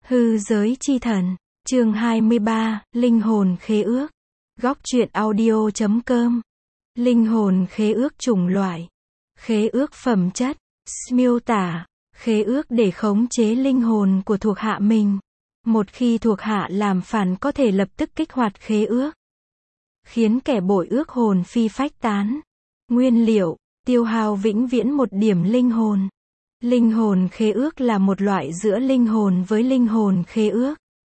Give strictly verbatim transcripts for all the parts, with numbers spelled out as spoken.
Hư giới chi thần, chương hai mươi ba, linh hồn khế ước. Góc truyện audio chấm com. Linh hồn khế ước chủng loại. Khế ước phẩm chất. Miêu tả, khế ước để khống chế linh hồn của thuộc hạ mình. Một khi thuộc hạ làm phản có thể lập tức kích hoạt khế ước, khiến kẻ bội ước hồn phi phách tán. Nguyên liệu, tiêu hao vĩnh viễn một điểm linh hồn. Linh hồn khế ước là một loại giữa linh hồn với linh hồn khế ước.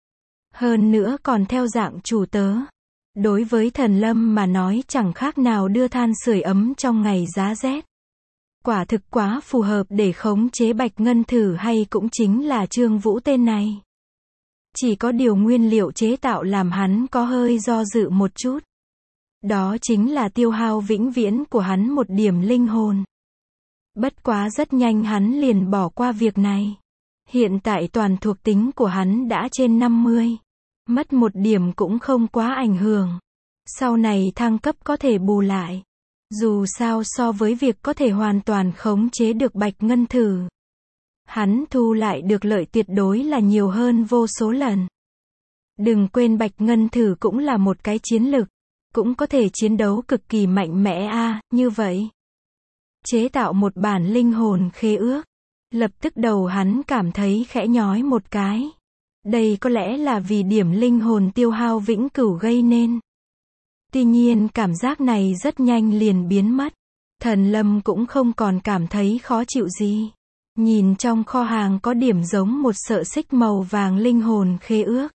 Hơn nữa còn theo dạng chủ tớ. Đối với Thần Lâm mà nói chẳng khác nào đưa than sưởi ấm trong ngày giá rét. Quả thực quá phù hợp để khống chế Bạch Ngân Thử hay cũng chính là Trương Vũ tên này. Chỉ có điều nguyên liệu chế tạo làm hắn có hơi do dự một chút. Đó chính là tiêu hao vĩnh viễn của hắn một điểm linh hồn. Bất quá rất nhanh hắn liền bỏ qua việc này. Hiện tại toàn thuộc tính của hắn đã trên năm mươi. Mất một điểm cũng không quá ảnh hưởng. Sau này thăng cấp có thể bù lại. Dù sao so với việc có thể hoàn toàn khống chế được Bạch Ngân Thử, hắn thu lại được lợi tuyệt đối là nhiều hơn vô số lần. Đừng quên Bạch Ngân Thử cũng là một cái chiến lực. Cũng có thể chiến đấu cực kỳ mạnh mẽ a à, như vậy. Chế tạo một bản linh hồn khế ước. Lập tức đầu hắn cảm thấy khẽ nhói một cái. Đây có lẽ là vì điểm linh hồn tiêu hao vĩnh cửu gây nên. Tuy nhiên cảm giác này rất nhanh liền biến mất. Thần Lâm cũng không còn cảm thấy khó chịu gì. Nhìn trong kho hàng có điểm giống một sợi xích màu vàng linh hồn khế ước.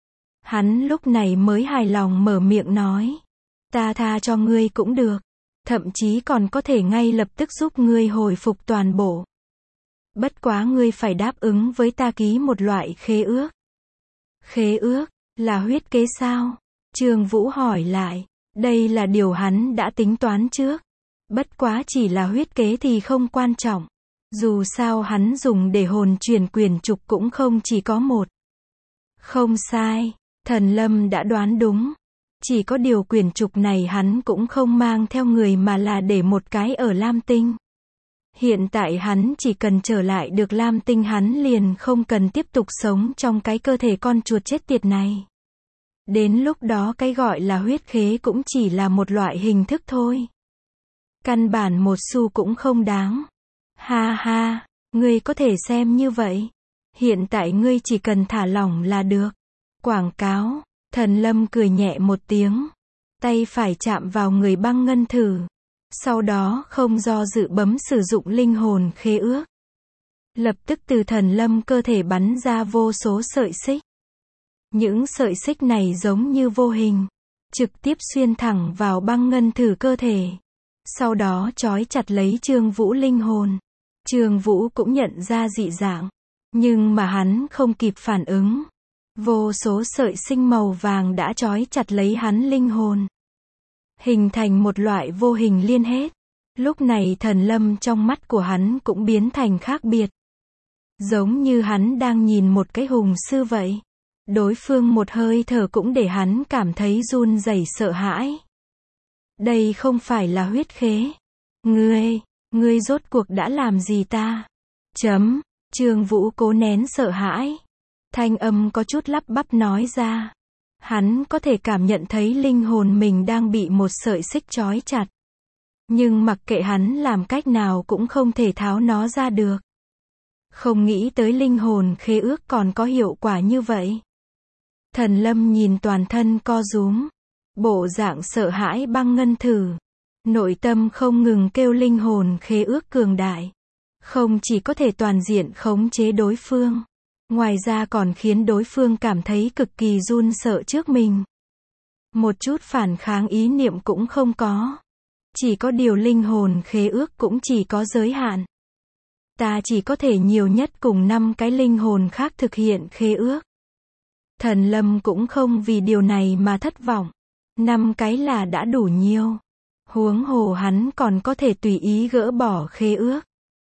Hắn lúc này mới hài lòng mở miệng nói. Ta tha cho ngươi cũng được. Thậm chí còn có thể ngay lập tức giúp ngươi hồi phục toàn bộ. Bất quá ngươi phải đáp ứng với ta ký một loại khế ước. Khế ước, là huyết kế sao? Trương Vũ hỏi lại. Đây là điều hắn đã tính toán trước. Bất quá chỉ là huyết kế thì không quan trọng. Dù sao hắn dùng để hồn chuyển quyển trục cũng không chỉ có một. Không sai, Thần Lâm đã đoán đúng. Chỉ có điều quyển trục này hắn cũng không mang theo người mà là để một cái ở Lam Tinh. Hiện tại hắn chỉ cần trở lại được Lam Tinh hắn liền không cần tiếp tục sống trong cái cơ thể con chuột chết tiệt này. Đến lúc đó cái gọi là huyết khế cũng chỉ là một loại hình thức thôi. Căn bản một xu cũng không đáng. Ha ha, ngươi có thể xem như vậy. Hiện tại ngươi chỉ cần thả lỏng là được. Quảng cáo. Thần Lâm cười nhẹ một tiếng. Tay phải chạm vào người Băng Ngân Thử. Sau đó không do dự bấm sử dụng linh hồn khế ước. Lập tức từ Thần Lâm cơ thể bắn ra vô số sợi xích. Những sợi xích này giống như vô hình. Trực tiếp xuyên thẳng vào Băng Ngân Thử cơ thể. Sau đó trói chặt lấy Trương Vũ linh hồn. Trương Vũ cũng nhận ra dị dạng. Nhưng mà hắn không kịp phản ứng. Vô số sợi sinh màu vàng đã trói chặt lấy hắn linh hồn. Hình thành một loại vô hình liên hết. Lúc này Thần Lâm trong mắt của hắn cũng biến thành khác biệt. Giống như hắn đang nhìn một cái hùng sư vậy. Đối phương một hơi thở cũng để hắn cảm thấy run rẩy sợ hãi. Đây không phải là huyết khế. Ngươi, ngươi rốt cuộc đã làm gì ta? Chấm, Trương Vũ cố nén sợ hãi. Thanh âm có chút lắp bắp nói ra. Hắn có thể cảm nhận thấy linh hồn mình đang bị một sợi xích trói chặt. Nhưng mặc kệ hắn làm cách nào cũng không thể tháo nó ra được. Không nghĩ tới linh hồn khế ước còn có hiệu quả như vậy. Thần Lâm nhìn toàn thân co rúm. Bộ dạng sợ hãi Băng Ngân Thử. Nội tâm không ngừng kêu linh hồn khế ước cường đại. Không chỉ có thể toàn diện khống chế đối phương. Ngoài ra còn khiến đối phương cảm thấy cực kỳ run sợ trước mình. Một chút phản kháng ý niệm cũng không có. Chỉ có điều linh hồn khế ước cũng chỉ có giới hạn. Ta chỉ có thể nhiều nhất cùng năm cái linh hồn khác thực hiện khế ước. Thần Lâm cũng không vì điều này mà thất vọng. Năm cái là đã đủ nhiều. Huống hồ hắn còn có thể tùy ý gỡ bỏ khế ước.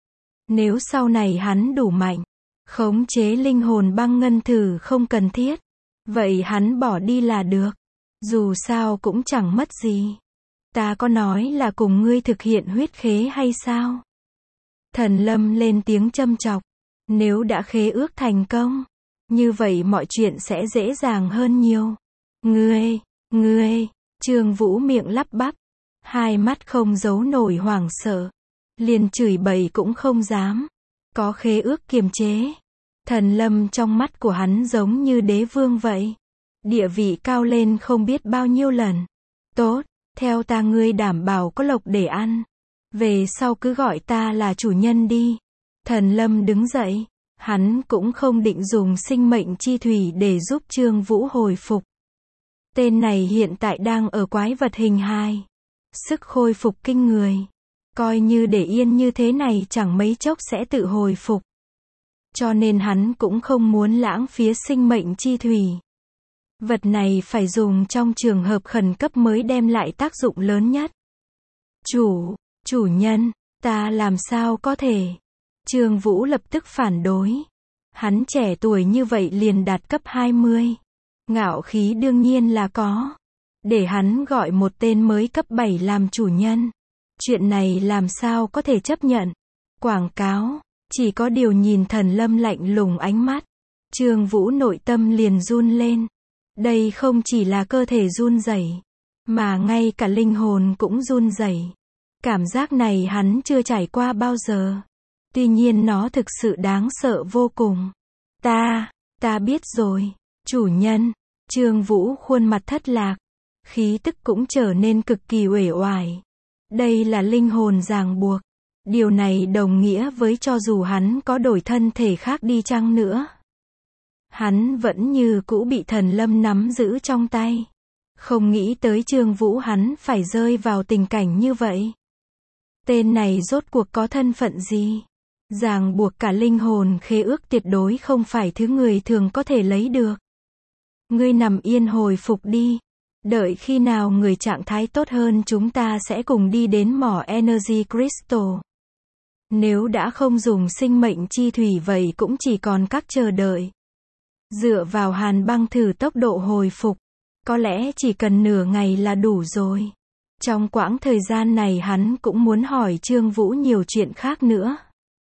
Nếu sau này hắn đủ mạnh, khống chế linh hồn Băng Ngân Thử không cần thiết. Vậy hắn bỏ đi là được. Dù sao cũng chẳng mất gì. Ta có nói là cùng ngươi thực hiện huyết khế hay sao? Thần Lâm lên tiếng châm chọc. Nếu đã khế ước thành công, Như vậy mọi chuyện sẽ dễ dàng hơn nhiều. Ngươi, ngươi, Trương Vũ miệng lắp bắp, hai mắt không giấu nổi hoảng sợ, liền chửi bậy cũng không dám, có khế ước kiềm chế. Thần Lâm trong mắt của hắn giống như đế vương vậy, địa vị cao lên không biết bao nhiêu lần. Tốt, theo ta ngươi đảm bảo có lộc để ăn, về sau cứ gọi ta là chủ nhân đi. Thần Lâm đứng dậy, hắn cũng không định dùng sinh mệnh chi thủy để giúp Trương Vũ hồi phục. Tên này hiện tại đang ở quái vật hình hài, sức khôi phục kinh người, coi như để yên như thế này chẳng mấy chốc sẽ tự hồi phục. Cho nên hắn cũng không muốn lãng phí sinh mệnh chi thủy. Vật này phải dùng trong trường hợp khẩn cấp mới đem lại tác dụng lớn nhất. Chủ, chủ nhân, ta làm sao có thể? Trương Vũ lập tức phản đối. Hắn trẻ tuổi như vậy liền đạt cấp hai mươi. Ngạo khí đương nhiên là có. Để hắn gọi một tên mới cấp bảy làm chủ nhân. Chuyện này làm sao có thể chấp nhận? Quảng cáo. Chỉ có điều nhìn Thần Lâm lạnh lùng ánh mắt, Trương Vũ nội tâm liền run lên. Đây không chỉ là cơ thể run rẩy, mà ngay cả linh hồn cũng run rẩy. Cảm giác này hắn chưa trải qua bao giờ. Tuy nhiên nó thực sự đáng sợ vô cùng. Ta, ta biết rồi, chủ nhân. Trương Vũ khuôn mặt thất lạc, khí tức cũng trở nên cực kỳ uể oải. Đây là linh hồn ràng buộc. Điều này đồng nghĩa với cho dù hắn có đổi thân thể khác đi chăng nữa, hắn vẫn như cũ bị Thần Lâm nắm giữ trong tay. Không nghĩ tới Trương Vũ hắn phải rơi vào tình cảnh như vậy. Tên này rốt cuộc có thân phận gì? Ràng buộc cả linh hồn khế ước tuyệt đối không phải thứ người thường có thể lấy được. Ngươi nằm yên hồi phục đi. Đợi khi nào người trạng thái tốt hơn chúng ta sẽ cùng đi đến mỏ Energy Crystal. Nếu đã không dùng sinh mệnh chi thủy vậy cũng chỉ còn các chờ đợi. Dựa vào hàn băng thử tốc độ hồi phục, có lẽ chỉ cần nửa ngày là đủ rồi. Trong quãng thời gian này hắn cũng muốn hỏi Trương Vũ nhiều chuyện khác nữa.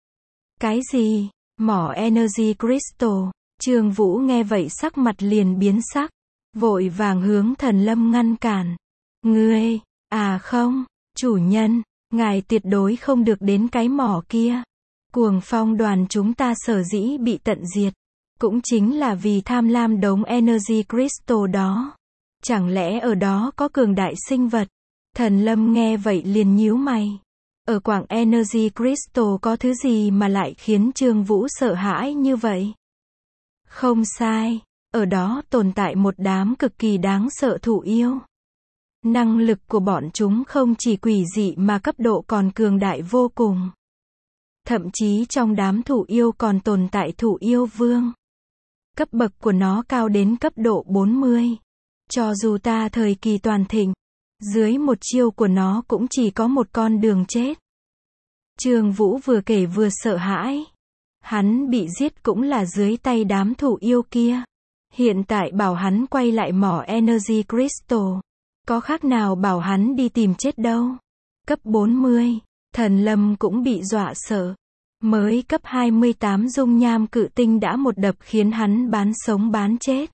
Cái gì? Mỏ Energy Crystal. Trương Vũ nghe vậy sắc mặt liền biến sắc, vội vàng hướng Thần Lâm ngăn cản. Ngươi, à không, chủ nhân, ngài tuyệt đối không được đến cái mỏ kia. Cuồng Phong đoàn chúng ta sở dĩ bị tận diệt, cũng chính là vì tham lam đống Energy Crystal đó. Chẳng lẽ ở đó có cường đại sinh vật? Thần Lâm nghe vậy liền nhíu mày. Ở quảng Energy Crystal có thứ gì mà lại khiến Trương Vũ sợ hãi như vậy? Không sai, ở đó tồn tại một đám cực kỳ đáng sợ thụ yêu. Năng lực của bọn chúng không chỉ quỷ dị mà cấp độ còn cường đại vô cùng. Thậm chí trong đám thụ yêu còn tồn tại thụ yêu vương. Cấp bậc của nó cao đến cấp độ bốn mươi. Cho dù ta thời kỳ toàn thịnh, dưới một chiêu của nó cũng chỉ có một con đường chết. Trương Vũ vừa kể vừa sợ hãi. Hắn bị giết cũng là dưới tay đám thụ yêu kia. Hiện tại bảo hắn quay lại mỏ Energy Crystal, có khác nào bảo hắn đi tìm chết đâu. Cấp bốn mươi, Thần Lâm cũng bị dọa sợ. Mới cấp hai mươi tám dung nham cự tinh đã một đập khiến hắn bán sống bán chết.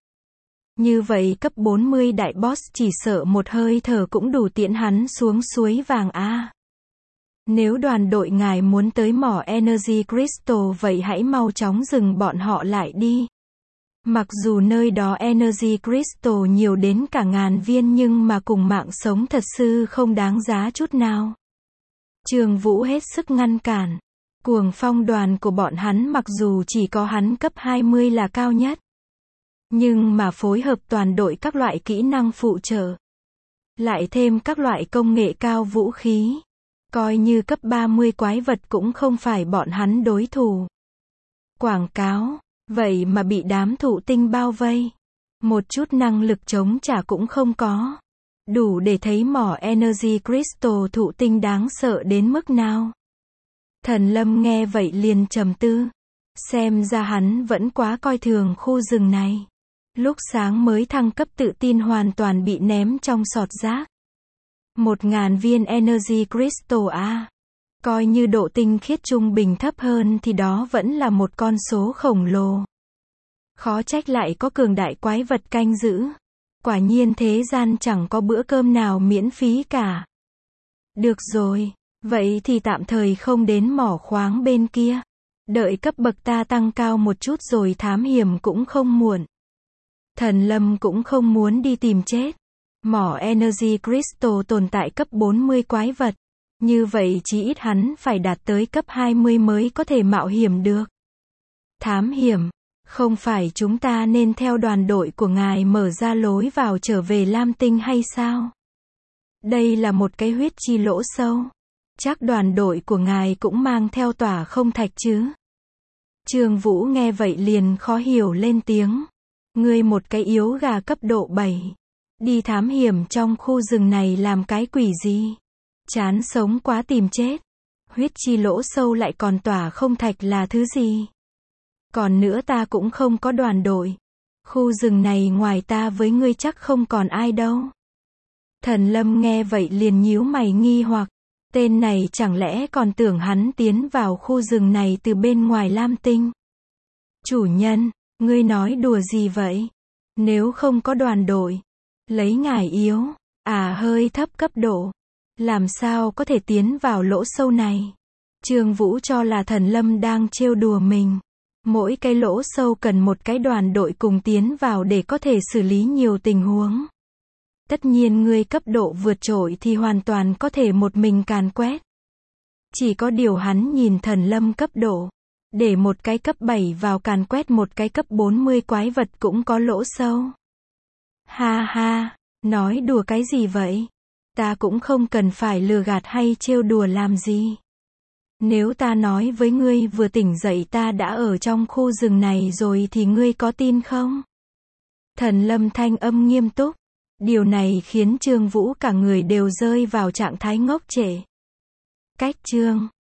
Như vậy cấp bốn mươi đại boss chỉ sợ một hơi thở cũng đủ tiễn hắn xuống suối vàng a. Nếu đoàn đội ngài muốn tới mỏ Energy Crystal vậy hãy mau chóng dừng bọn họ lại đi. Mặc dù nơi đó Energy Crystal nhiều đến cả ngàn viên nhưng mà cùng mạng sống thật sự không đáng giá chút nào. Trương Vũ hết sức ngăn cản. Cuồng Phong đoàn của bọn hắn mặc dù chỉ có hắn cấp hai mươi là cao nhất, nhưng mà phối hợp toàn đội các loại kỹ năng phụ trợ, lại thêm các loại công nghệ cao vũ khí, coi như cấp ba mươi quái vật cũng không phải bọn hắn đối thủ. Quảng cáo, vậy mà bị đám thụ tinh bao vây, một chút năng lực chống trả cũng không có. Đủ để thấy mỏ Energy Crystal thụ tinh đáng sợ đến mức nào. Thần Lâm nghe vậy liền trầm tư. Xem ra hắn vẫn quá coi thường khu rừng này. Lúc sáng mới thăng cấp tự tin hoàn toàn bị ném trong sọt rác. Một ngàn viên Energy Crystal a. Coi như độ tinh khiết trung bình thấp hơn thì đó vẫn là một con số khổng lồ. Khó trách lại có cường đại quái vật canh giữ. Quả nhiên thế gian chẳng có bữa cơm nào miễn phí cả. Được rồi, vậy thì tạm thời không đến mỏ khoáng bên kia. Đợi cấp bậc ta tăng cao một chút rồi thám hiểm cũng không muộn. Thần Lâm cũng không muốn đi tìm chết. Mỏ Energy Crystal tồn tại cấp bốn mươi quái vật. Như vậy chí ít hắn phải đạt tới cấp hai mươi mới có thể mạo hiểm được. Thám hiểm, không phải chúng ta nên theo đoàn đội của ngài mở ra lối vào trở về Lam Tinh hay sao? Đây là một cái huyết chi lỗ sâu. Chắc đoàn đội của ngài cũng mang theo tỏa không thạch chứ? Trương Vũ nghe vậy liền khó hiểu lên tiếng. Ngươi một cái yếu gà cấp độ bảy. Đi thám hiểm trong khu rừng này làm cái quỷ gì? Chán sống quá tìm chết. Huyết chi lỗ sâu lại còn tỏa không thạch là thứ gì? Còn nữa ta cũng không có đoàn đội. Khu rừng này ngoài ta với ngươi chắc không còn ai đâu. Thần Lâm nghe vậy liền nhíu mày nghi hoặc. Tên này chẳng lẽ còn tưởng hắn tiến vào khu rừng này từ bên ngoài Lam Tinh? Chủ nhân, ngươi nói đùa gì vậy? Nếu không có đoàn đội, lấy ngài yếu, à hơi thấp cấp độ, làm sao có thể tiến vào lỗ sâu này? Trương Vũ cho là Thần Lâm đang trêu đùa mình. Mỗi cái lỗ sâu cần một cái đoàn đội cùng tiến vào để có thể xử lý nhiều tình huống. Tất nhiên ngươi cấp độ vượt trội thì hoàn toàn có thể một mình càn quét. Chỉ có điều hắn nhìn Thần Lâm cấp độ, để một cái cấp bảy vào càn quét một cái cấp bốn mươi quái vật cũng có lỗ sâu. Ha ha, nói đùa cái gì vậy? Ta cũng không cần phải lừa gạt hay trêu đùa làm gì. Nếu ta nói với ngươi vừa tỉnh dậy ta đã ở trong khu rừng này rồi thì ngươi có tin không? Thần Lâm thanh âm nghiêm túc. Điều này khiến Trương Vũ cả người đều rơi vào trạng thái ngốc trệ. Cách chương